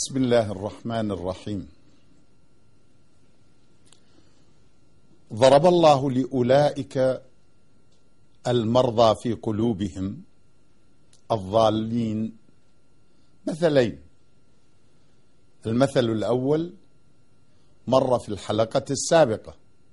بسم الله الرحمن الرحيم. ضرب الله لأولئك المرضى في قلوبهم الضالين مثلين. المثل الأول مر في الحلقة السابقة،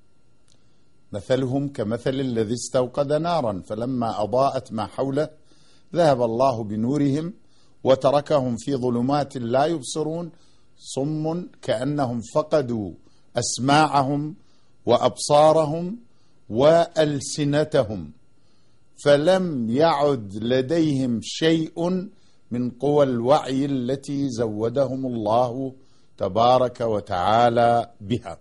مثلهم كمثل الذي استوقد نارا فلما أضاءت ما حوله ذهب الله بنورهم وتركهم في ظلمات لا يبصرون صم كأنهم فقدوا أسماعهم وأبصارهم وألسنتهم فلم يعد لديهم شيء من قوى الوعي التي زودهم الله تبارك وتعالى بها،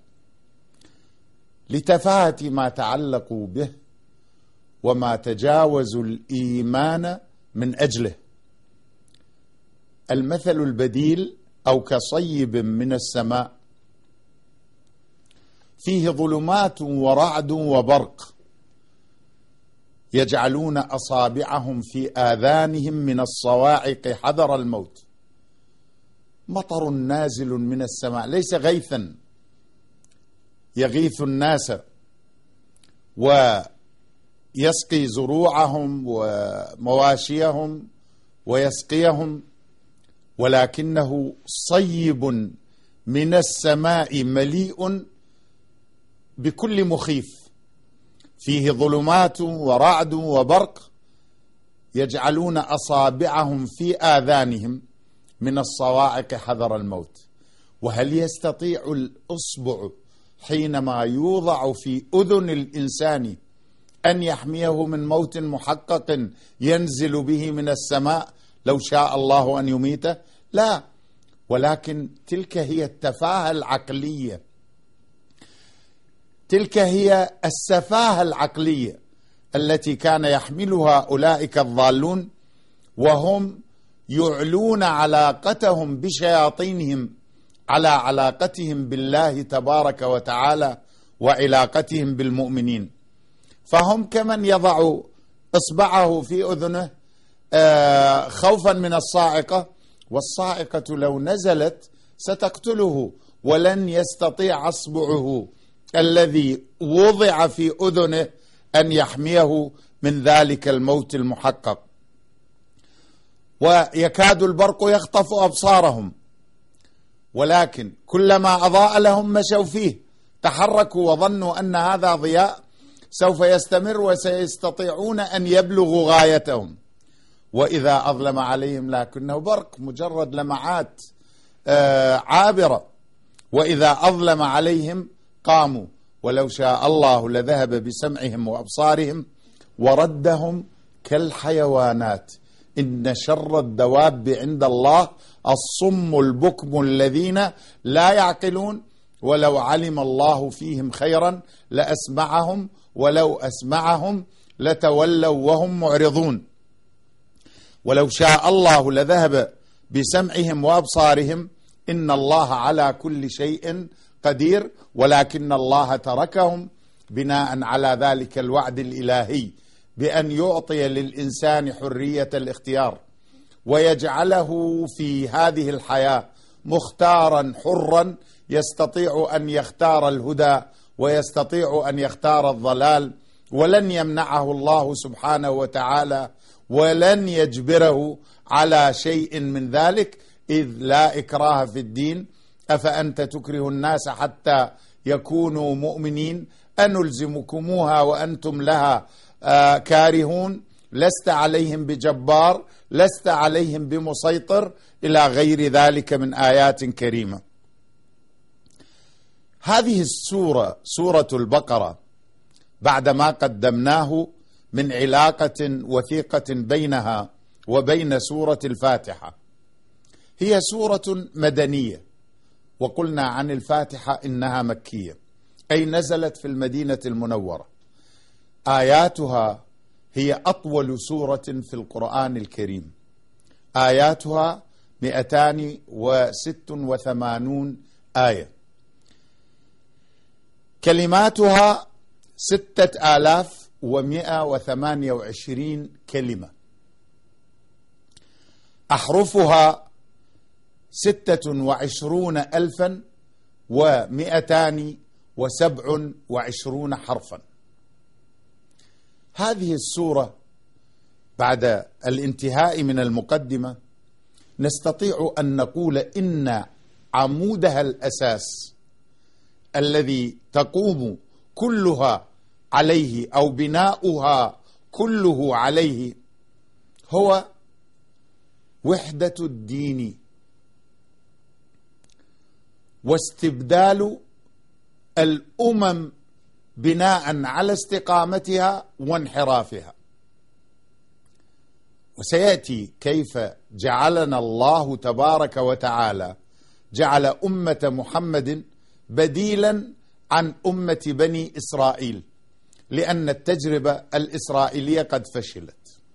لتفاهة ما تعلقوا به وما تجاوزوا الإيمان من أجله. المثل البديل أو كصيب من السماء فيه ظلمات ورعد وبرق يجعلون أصابعهم في آذانهم من الصواعق حذر الموت. مطر نازل من السماء ليس غيثا يغيث الناس ويسقي زروعهم ومواشيهم ويسقيهم، ولكنه صيب من السماء مليء بكل مخيف، فيه ظلمات ورعد وبرق يجعلون أصابعهم في آذانهم من الصواعق حذر الموت. وهل يستطيع الأصبع حينما يوضع في أذن الإنسان أن يحميه من موت محقق ينزل به من السماء لو شاء الله أن يميته؟ لا، ولكن تلك هي التفاهة العقلية، تلك هي السفاهة العقلية التي كان يحملها أولئك الضالون، وهم يعلون علاقتهم بشياطينهم على علاقتهم بالله تبارك وتعالى وعلاقتهم بالمؤمنين. فهم كمن يضع إصبعه في أذنه خوفا من الصاعقة، والصاعقة لو نزلت ستقتله، ولن يستطيع أصبعه الذي وضع في أذنه أن يحميه من ذلك الموت المحقق. ويكاد البرق يخطف أبصارهم، ولكن كلما أضاء لهم مشوا فيه، تحركوا وظنوا أن هذا ضياء سوف يستمر وسيستطيعون أن يبلغوا غايتهم. وإذا أظلم عليهم لكنه برق، مجرد لمعات عابرة، وإذا أظلم عليهم قاموا. ولو شاء الله لذهب بسمعهم وأبصارهم وردهم كالحيوانات. إن شر الدواب عند الله الصم البكم الذين لا يعقلون، ولو علم الله فيهم خيرا لأسمعهم ولو أسمعهم لتولوا وهم معرضون. ولو شاء الله لذهب بسمعهم وأبصارهم، إن الله على كل شيء قدير، ولكن الله تركهم بناء على ذلك الوعد الإلهي بأن يعطي للإنسان حرية الاختيار ويجعله في هذه الحياة مختارا حرا، يستطيع أن يختار الهدى ويستطيع أن يختار الضلال، ولن يمنعه الله سبحانه وتعالى ولن يجبره على شيء من ذلك، إذ لا إكراه في الدين. أفأنت تكره الناس حتى يكونوا مؤمنين؟ أنلزمكموها وأنتم لها كارهون؟ لست عليهم بجبار، لست عليهم بمسيطر، إلى غير ذلك من آيات كريمة. هذه السورة، سورة البقرة، بعدما قدمناه من علاقة وثيقة بينها وبين سورة الفاتحة، هي سورة مدنية، وقلنا عن الفاتحة إنها مكية، أي نزلت في المدينة المنورة. آياتها هي أطول سورة في القرآن الكريم، آياتها 286 آية، كلماتها 6128 كلمة، أحرفها 26,227 حرفا. هذه السورة بعد الانتهاء من المقدمة نستطيع أن نقول إن عمودها الأساس الذي تقوم كلها عليه أو بناؤها كله عليه هو وحدة الدين واستبدال الأمم بناء على استقامتها وانحرافها. وسيأتي كيف جعلنا الله تبارك وتعالى جعل أمة محمد بديلا عن أمة بني إسرائيل، لأن التجربة الإسرائيلية قد فشلت.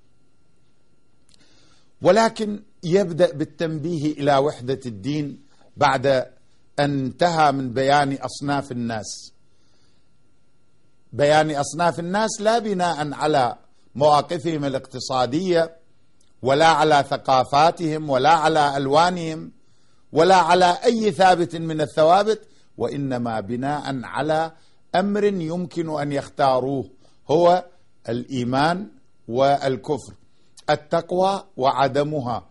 ولكن يبدأ بالتنبيه إلى وحدة الدين بعد أن انتهى من بيان أصناف الناس، بيان أصناف الناس لا بناء على مواقفهم الاقتصادية ولا على ثقافاتهم ولا على ألوانهم ولا على أي ثابت من الثوابت، وإنما بناء على أمر يمكن أن يختاروه، هو الإيمان والكفر، التقوى وعدمها،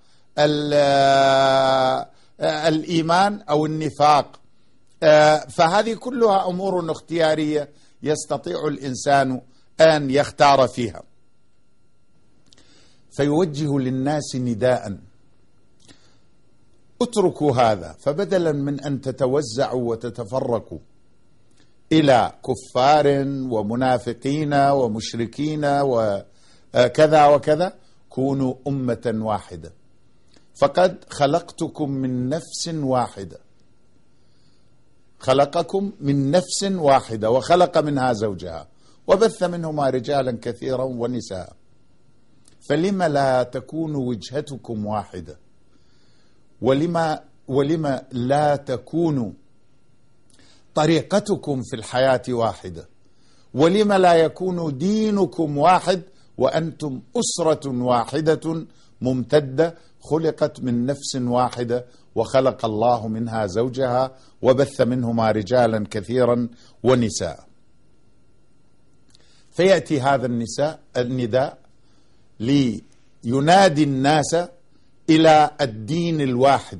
الإيمان أو النفاق. فهذه كلها أمور اختيارية يستطيع الإنسان أن يختار فيها. فيوجه للناس نداء: اتركوا هذا، فبدلا من أن تتوزعوا وتتفرقوا إلى كفار ومنافقين ومشركين وكذا وكذا، كونوا أمة واحدة، فقد خلقتكم من نفس واحدة، خلقكم من نفس واحدة وخلق منها زوجها وبث منهما رجالا كثيرا ونساء، فلم لا تكون وجهتكم واحدة؟ ولما لا تكون طريقتكم في الحياة واحدة؟ ولما لا يكون دينكم واحد وأنتم أسرة واحدة ممتدة خلقت من نفس واحدة وخلق الله منها زوجها وبث منهما رجالا كثيرا ونساء. فيأتي هذا النداء لينادي الناس إلى الدين الواحد.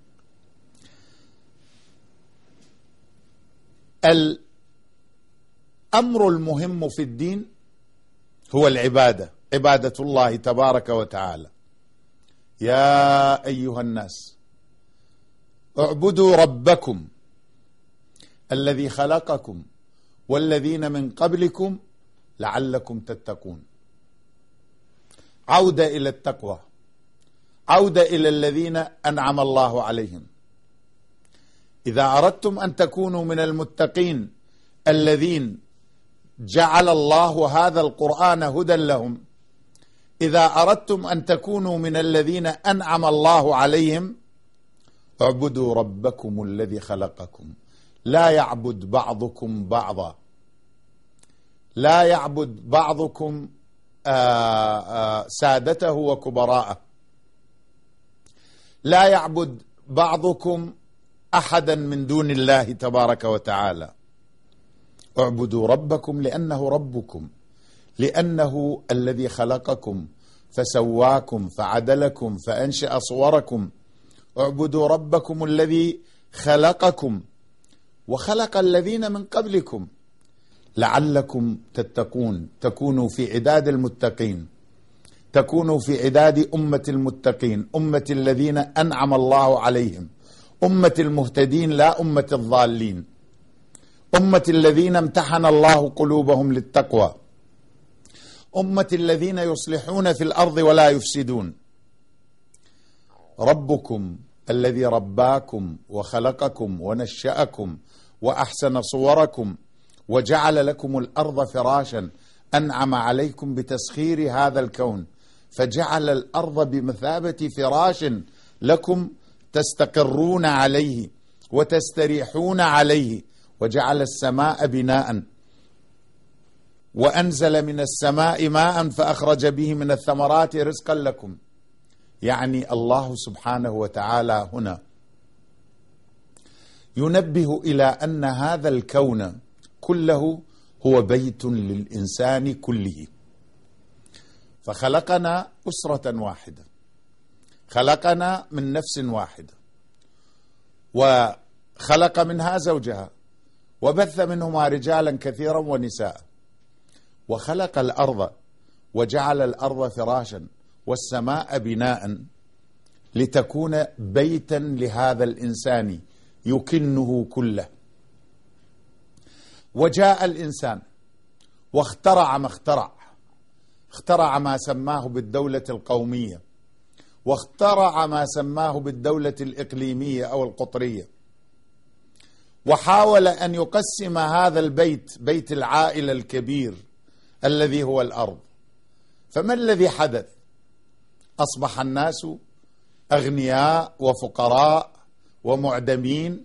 الأمر المهم في الدين هو العبادة، عبادة الله تبارك وتعالى. يا أيها الناس اعبدوا ربكم الذي خلقكم والذين من قبلكم لعلكم تتقون. عودة إلى التقوى، عودة إلى الذين أنعم الله عليهم. إذا أردتم أن تكونوا من المتقين الذين جعل الله هذا القرآن هدى لهم، إذا أردتم أن تكونوا من الذين أنعم الله عليهم، اعبدوا ربكم الذي خلقكم. لا يعبد بعضكم بعضا، لا يعبد بعضكم سادته وكبراءه، لا يعبد بعضكم أحدا من دون الله تبارك وتعالى. اعبدوا ربكم لأنه ربكم، لأنه الذي خلقكم فسواكم فعدلكم فأنشأ صوركم. اعبدوا ربكم الذي خلقكم وخلق الذين من قبلكم لعلكم تتقون، تكونوا في عداد المتقين، تكونوا في عداد أمة المتقين، أمة الذين أنعم الله عليهم، أمة المهتدين لا أمة الضالين، أمة الذين امتحن الله قلوبهم للتقوى، أمة الذين يصلحون في الأرض ولا يفسدون. ربكم الذي رباكم وخلقكم ونشأكم وأحسن صوركم وجعل لكم الأرض فراشا، أنعم عليكم بتسخير هذا الكون، فجعل الأرض بمثابة فراش لكم تستقرون عليه وتستريحون عليه، وجعل السماء بناء، وأنزل من السماء ماء فأخرج به من الثمرات رزقا لكم. يعني الله سبحانه وتعالى هنا ينبه إلى أن هذا الكون كله هو بيت للإنسان كله. فخلقنا أسرة واحدة، خلقنا من نفس واحدة، وخلق منها زوجها، وبث منهما رجالا كثيرا ونساء، وخلق الأرض وجعل الأرض فراشا والسماء بناء لتكون بيتا لهذا الإنسان يكنه كله. وجاء الإنسان واخترع ما اخترع ما سماه بالدولة القومية، واخترع ما سماه بالدولة الإقليمية أو القطرية، وحاول أن يقسم هذا البيت، بيت العائلة الكبير الذي هو الأرض. فما الذي حدث؟ أصبح الناس أغنياء وفقراء ومعدمين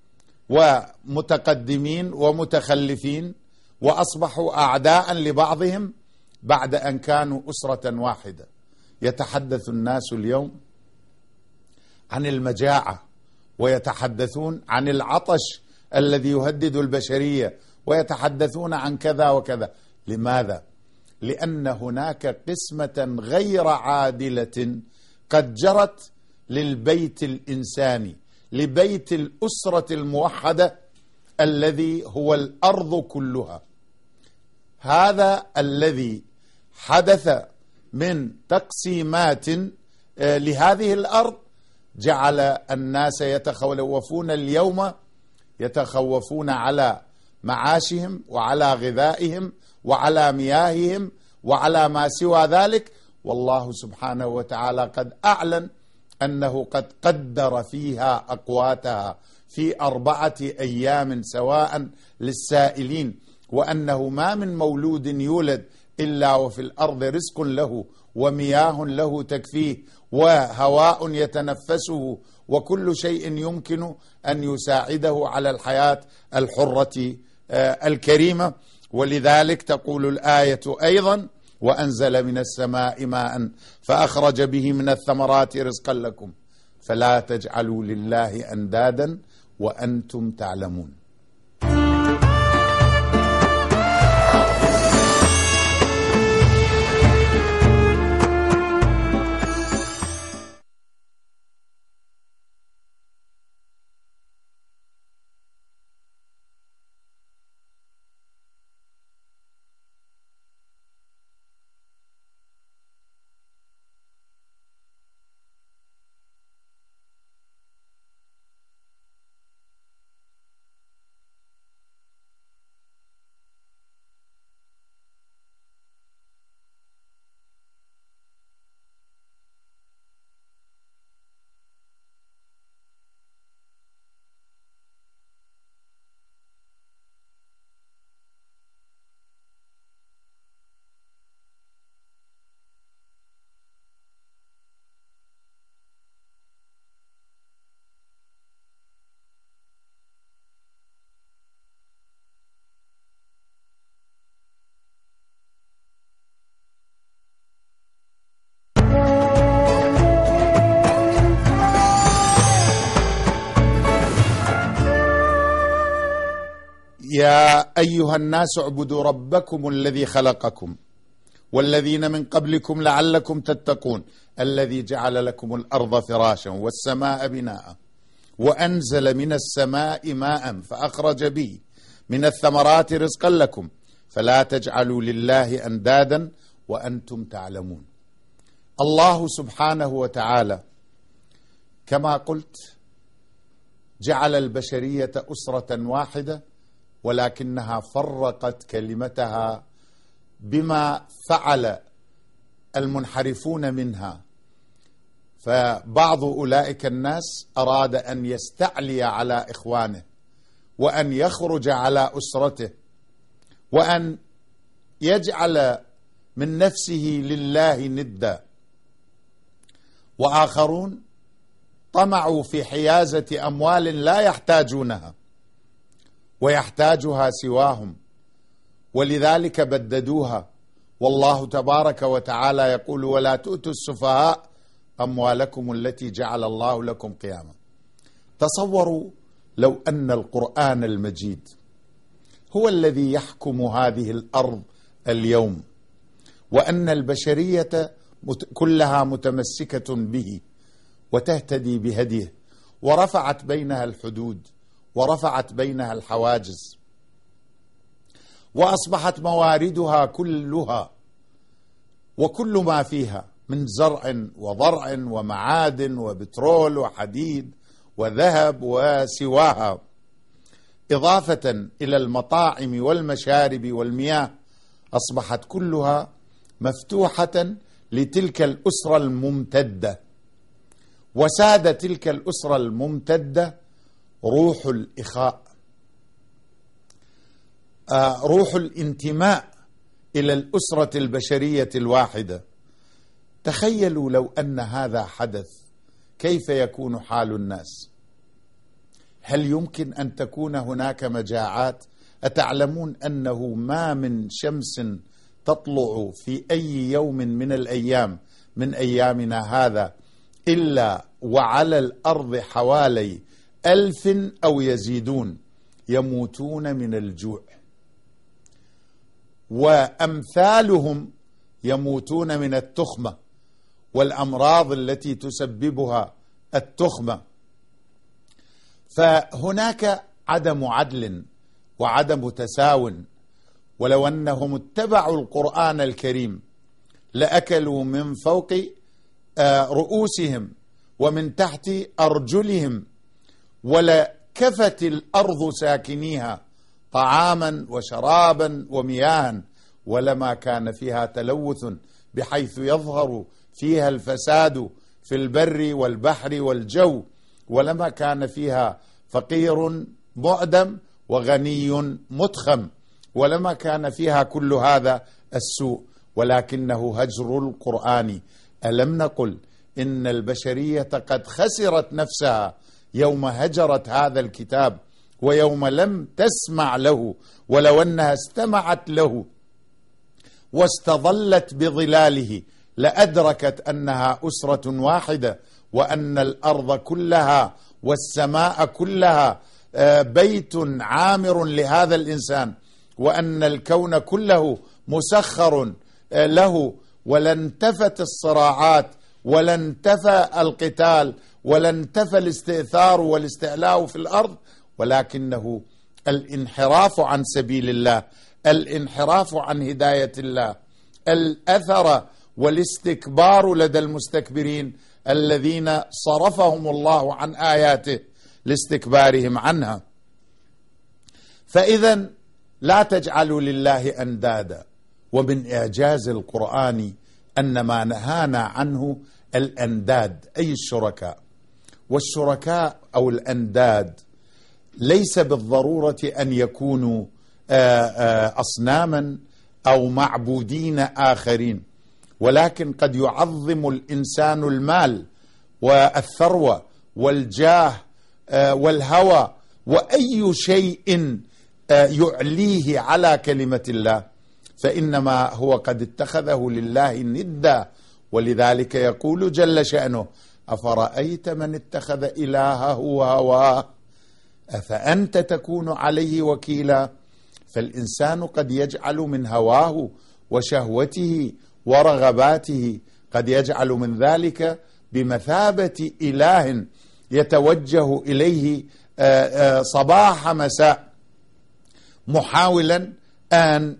ومتقدمين ومتخلفين، وأصبحوا أعداء لبعضهم بعد أن كانوا أسرة واحدة. يتحدث الناس اليوم عن المجاعة، ويتحدثون عن العطش الذي يهدد البشرية، ويتحدثون عن كذا وكذا. لماذا؟ لأن هناك قسمة غير عادلة قد جرت للبيت الإنساني، لبيت الأسرة الموحدة الذي هو الأرض كلها. هذا الذي حدث من تقسيمات لهذه الأرض جعل الناس يتخوفون اليوم، يتخوفون على معاشهم وعلى غذائهم وعلى مياههم وعلى ما سوى ذلك. والله سبحانه وتعالى قد أعلن أنه قد قدر فيها أقواتها في 4 أيام سواء للسائلين، وأنه ما من مولود يولد إلا وفي الأرض رزق له ومياه له تكفيه وهواء يتنفسه وكل شيء يمكن أن يساعده على الحياة الحرة الكريمة. ولذلك تقول الآية أيضا: وأنزل من السماء ماء فأخرج به من الثمرات رزقا لكم فلا تجعلوا لله أندادا وأنتم تعلمون. يا أيها الناس اعبدوا ربكم الذي خلقكم والذين من قبلكم لعلكم تتقون الذي جعل لكم الأرض فراشا والسماء بناء وأنزل من السماء ماء فأخرج به من الثمرات رزقا لكم فلا تجعلوا لله أندادا وأنتم تعلمون. الله سبحانه وتعالى كما قلت جعل البشرية أسرة واحدة، ولكنها فرقت كلمتها بما فعل المنحرفون منها. فبعض أولئك الناس أراد أن يستعلي على إخوانه وأن يخرج على أسرته وأن يجعل من نفسه لله ندا، وآخرون طمعوا في حيازة أموال لا يحتاجونها ويحتاجها سواهم، ولذلك بددوها. والله تبارك وتعالى يقول: ولا تؤتوا السفهاء أموالكم التي جعل الله لكم قياما. تصوروا لو أن القرآن المجيد هو الذي يحكم هذه الأرض اليوم، وأن البشرية كلها متمسكة به وتهتدي بهديه، ورفعت بينها الحدود ورفعت بينها الحواجز، وأصبحت مواردها كلها وكل ما فيها من زرع وضرع ومعادن وبترول وحديد وذهب وسواها، إضافة إلى المطاعم والمشارب والمياه، أصبحت كلها مفتوحة لتلك الأسرة الممتدة. وساد تلك الأسرة الممتدة روح الإخاء، روح الانتماء إلى الأسرة البشرية الواحدة. تخيلوا لو أن هذا حدث، كيف يكون حال الناس؟ هل يمكن أن تكون هناك مجاعات؟ أتعلمون أنه ما من شمس تطلع في أي يوم من الأيام من أيامنا هذا إلا وعلى الأرض حوالي 1000 أو يزيدون يموتون من الجوع، وأمثالهم يموتون من التخمة والأمراض التي تسببها التخمة. فهناك عدم عدل وعدم تساو، ولو أنهم اتبعوا القرآن الكريم لأكلوا من فوق رؤوسهم ومن تحت أرجلهم، ولكفت الأرض ساكنيها طعاما وشرابا ومياها، ولما كان فيها تلوث بحيث يظهر فيها الفساد في البر والبحر والجو، ولما كان فيها فقير معدم وغني متخم، ولما كان فيها كل هذا السوء، ولكنه هجر القرآن. ألم نقل إن البشرية قد خسرت نفسها يوم هجرت هذا الكتاب، ويوم لم تسمع له، ولو أنها استمعت له واستظلت بظلاله لأدركت أنها أسرة واحدة، وأن الأرض كلها والسماء كلها بيت عامر لهذا الإنسان، وأن الكون كله مسخر له، ولن تفت الصراعات ولن تفى القتال ولن تفى الاستئثار والاستعلاء في الأرض، ولكنه الانحراف عن سبيل الله، الانحراف عن هداية الله، الأثر والاستكبار لدى المستكبرين الذين صرفهم الله عن آياته لاستكبارهم عنها. فإذا لا تجعلوا لله أندادا. ومن إعجاز القرآن أن ما نهانا عنه الأنداد أي الشركاء، والشركاء أو الأنداد ليس بالضرورة أن يكونوا أصناما أو معبودين آخرين، ولكن قد يعظم الإنسان المال والثروة والجاه والهوى وأي شيء يعليه على كلمة الله، فإنما هو قد اتخذه لله ندا. ولذلك يقول جل شأنه: أفرأيت من اتخذ إلهه هواه أفأنت تكون عليه وكيلا. فالإنسان قد يجعل من هواه وشهوته ورغباته، قد يجعل من ذلك بمثابة إله يتوجه إليه صباح مساء، محاولا أن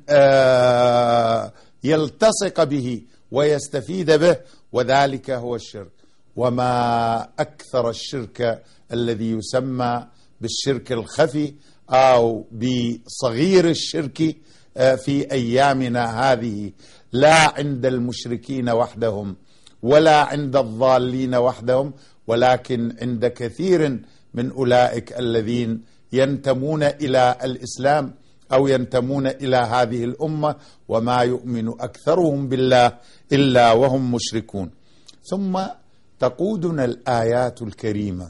يلتصق به ويستفيد به، وذلك هو الشرك. وما أكثر الشرك الذي يسمى بالشرك الخفي أو بصغير الشرك في أيامنا هذه، لا عند المشركين وحدهم ولا عند الضالين وحدهم، ولكن عند كثير من أولئك الذين ينتمون إلى الإسلام أو ينتمون إلى هذه الأمة، وما يؤمن أكثرهم بالله إلا وهم مشركون. ثم تقودنا الآيات الكريمة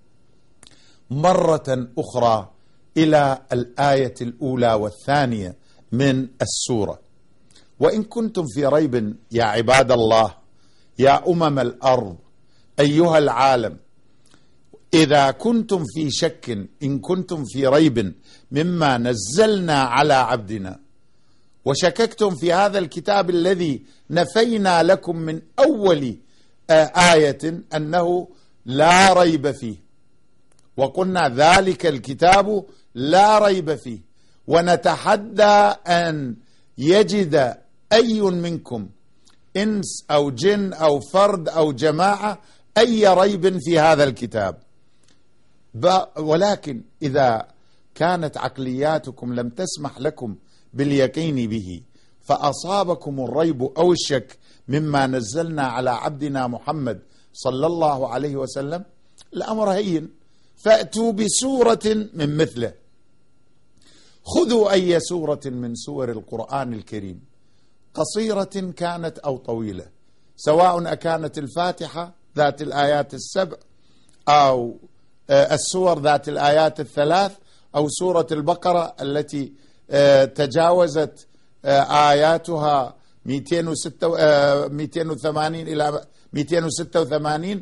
مرة أخرى إلى الآية الأولى والثانية من السورة: وإن كنتم في ريب يا عباد الله، يا أمم الأرض، أيها العالم، إذا كنتم في شك، إن كنتم في ريب مما نزلنا على عبدنا، وشككتم في هذا الكتاب الذي نفينا لكم من أول آية أنه لا ريب فيه، وقلنا ذلك الكتاب لا ريب فيه، ونتحدى أن يجد أي منكم إنس أو جن أو فرد أو جماعة أي ريب في هذا الكتاب. ولكن إذا كانت عقلياتكم لم تسمح لكم باليقين به، فأصابكم الريب أو الشك مما نزلنا على عبدنا محمد صلى الله عليه وسلم، الأمر هين، فأتوا بسورة من مثله. خذوا أي سورة من سور القرآن الكريم، قصيرة كانت أو طويلة، سواء أكانت الفاتحة ذات الآيات السبع، أو السور ذات الآيات الثلاث، أو سورة البقرة التي تجاوزت آياتها 280 إلى 286.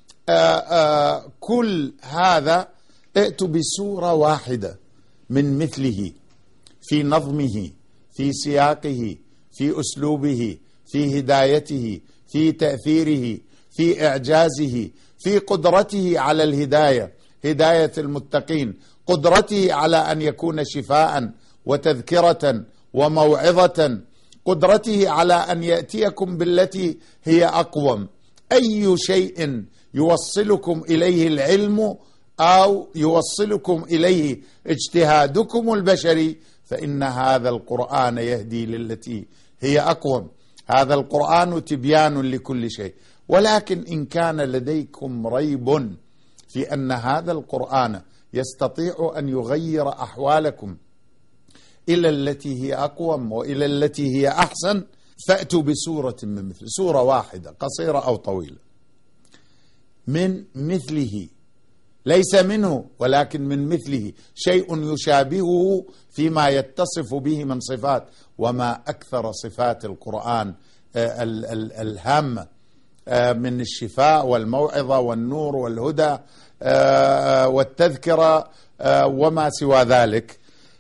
كل هذا ائتوا بسورة واحدة من مثله، في نظمه، في سياقه، في أسلوبه، في هدايته، في تأثيره، في إعجازه، في قدرته على الهداية، هداية المتقين، قدرته على أن يكون شفاء وتذكرة وموعظة، قدرته على أن يأتيكم بالتي هي أقوم. أي شيء يوصلكم إليه العلم أو يوصلكم إليه اجتهادكم البشري، فإن هذا القرآن يهدي للتي هي أقوم. هذا القرآن تبيان لكل شيء. ولكن إن كان لديكم ريب في أن هذا القرآن يستطيع أن يغير أحوالكم إلى التي هي أقوم وإلى التي هي أحسن، فأتوا بسورة من مثل، سورة واحدة قصيرة أو طويلة، من مثله، ليس منه ولكن من مثله، شيء يشابهه فيما يتصف به من صفات. وما أكثر صفات القرآن الهامة من الشفاء والموعظة والنور والهدى والتذكرة وما سوى ذلك.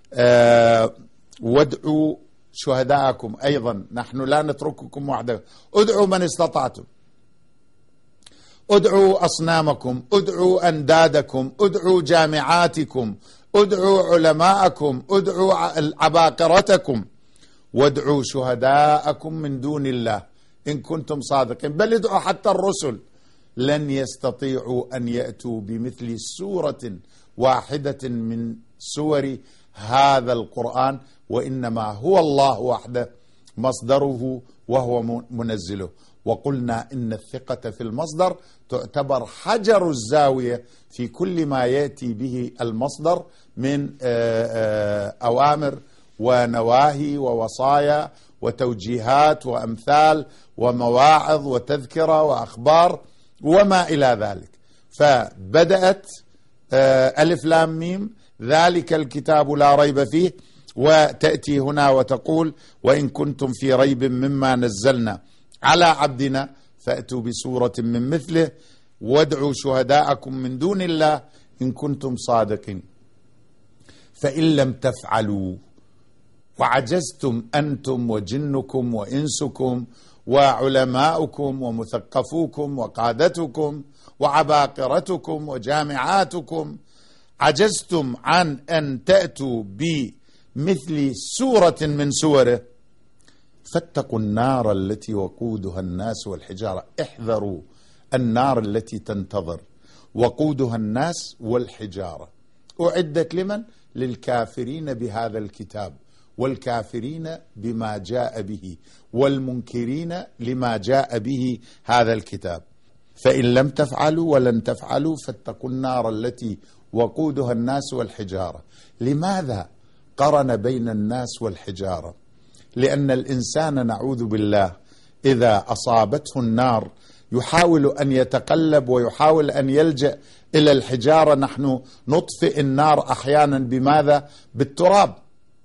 وادعوا شهداءكم، أيضا نحن لا نترككم وحدكم، ادعوا من استطعتم، ادعوا أصنامكم، ادعوا أندادكم، ادعوا جامعاتكم، ادعوا علماءكم، ادعوا عباقرتكم، وادعوا شهداءكم من دون الله إن كنتم صادقين. بل ادعوا حتى الرسل، لن يستطيعوا أن يأتوا بمثل سورة واحدة من سور هذا القرآن، وإنما هو الله وحده مصدره وهو منزله. وقلنا إن الثقة في المصدر تعتبر حجر الزاوية في كل ما يأتي به المصدر من أوامر ونواهي ووصايا وتوجيهات وأمثال ومواعظ وتذكرة وأخبار وما إلى ذلك. فبدأت ألف لام ميم ذلك الكتاب لا ريب فيه، وتأتي هنا وتقول وإن كنتم في ريب مما نزلنا على عبدنا فأتوا بسورة من مثله وادعوا شهداءكم من دون الله إن كنتم صادقين. فإن لم تفعلوا وعجزتم أنتم وجنكم وإنسكم وعلماؤكم ومثقفوكم وقادتكم وعباقرتكم وجامعاتكم، عجزتم عن أن تأتوا بمثل سورة من سوره، فاتقوا النار التي وقودها الناس والحجارة. احذروا النار التي تنتظر، وقودها الناس والحجارة. أعدت لمن؟ للكافرين بهذا الكتاب، والكافرين بما جاء به، والمنكرين لما جاء به هذا الكتاب. فإن لم تفعلوا ولن تفعلوا فاتقوا النار التي وقودها الناس والحجارة. لماذا قرن بين الناس والحجارة؟ لأن الإنسان نعوذ بالله إذا أصابته النار يحاول أن يتقلب ويحاول أن يلجأ إلى الحجارة. نحن نطفئ النار أحيانا بماذا؟ بالتراب،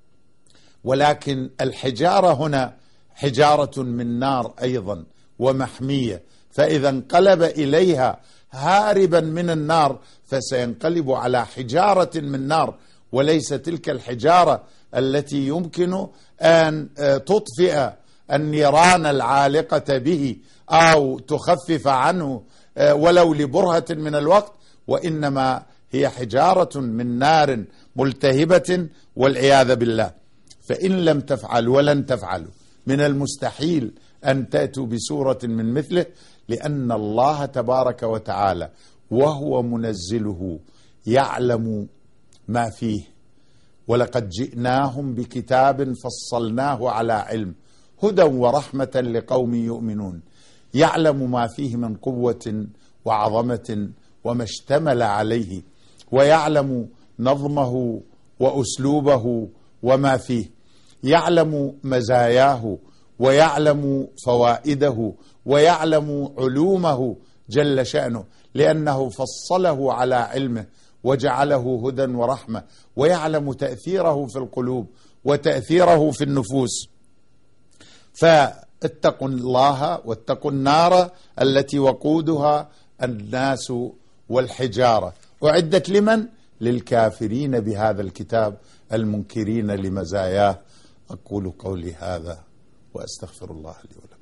ولكن الحجارة هنا حجارة من نار أيضا ومحمية، فإذا انقلب إليها هاربا من النار فسينقلب على حجارة من نار، وليس تلك الحجارة التي يمكن أن تطفئ النيران العالقة به أو تخفف عنه ولو لبرهة من الوقت، وإنما هي حجارة من نار ملتهبة والعياذ بالله. فإن لم تفعلوا ولن تفعلوا من المستحيل أن تأتوا بسورة من مثله، لأن الله تبارك وتعالى وهو منزله يعلم ما فيه. ولقد جئناهم بكتاب فصلناه على علم هدى ورحمة لقوم يؤمنون، يعلم ما فيه من قوة وعظمة وما اشتمل عليه، ويعلم نظمه وأسلوبه وما فيه، يعلم مزاياه ويعلم فوائده ويعلم علومه جل شأنه، لأنه فصله على علمه وجعله هدى ورحمة، ويعلم تأثيره في القلوب وتأثيره في النفوس. فاتقوا الله واتقوا النار التي وقودها الناس والحجارة، أعدت لمن؟ للكافرين بهذا الكتاب المنكرين لمزاياه. أقول قولي هذا وأستغفر الله لي ولكم.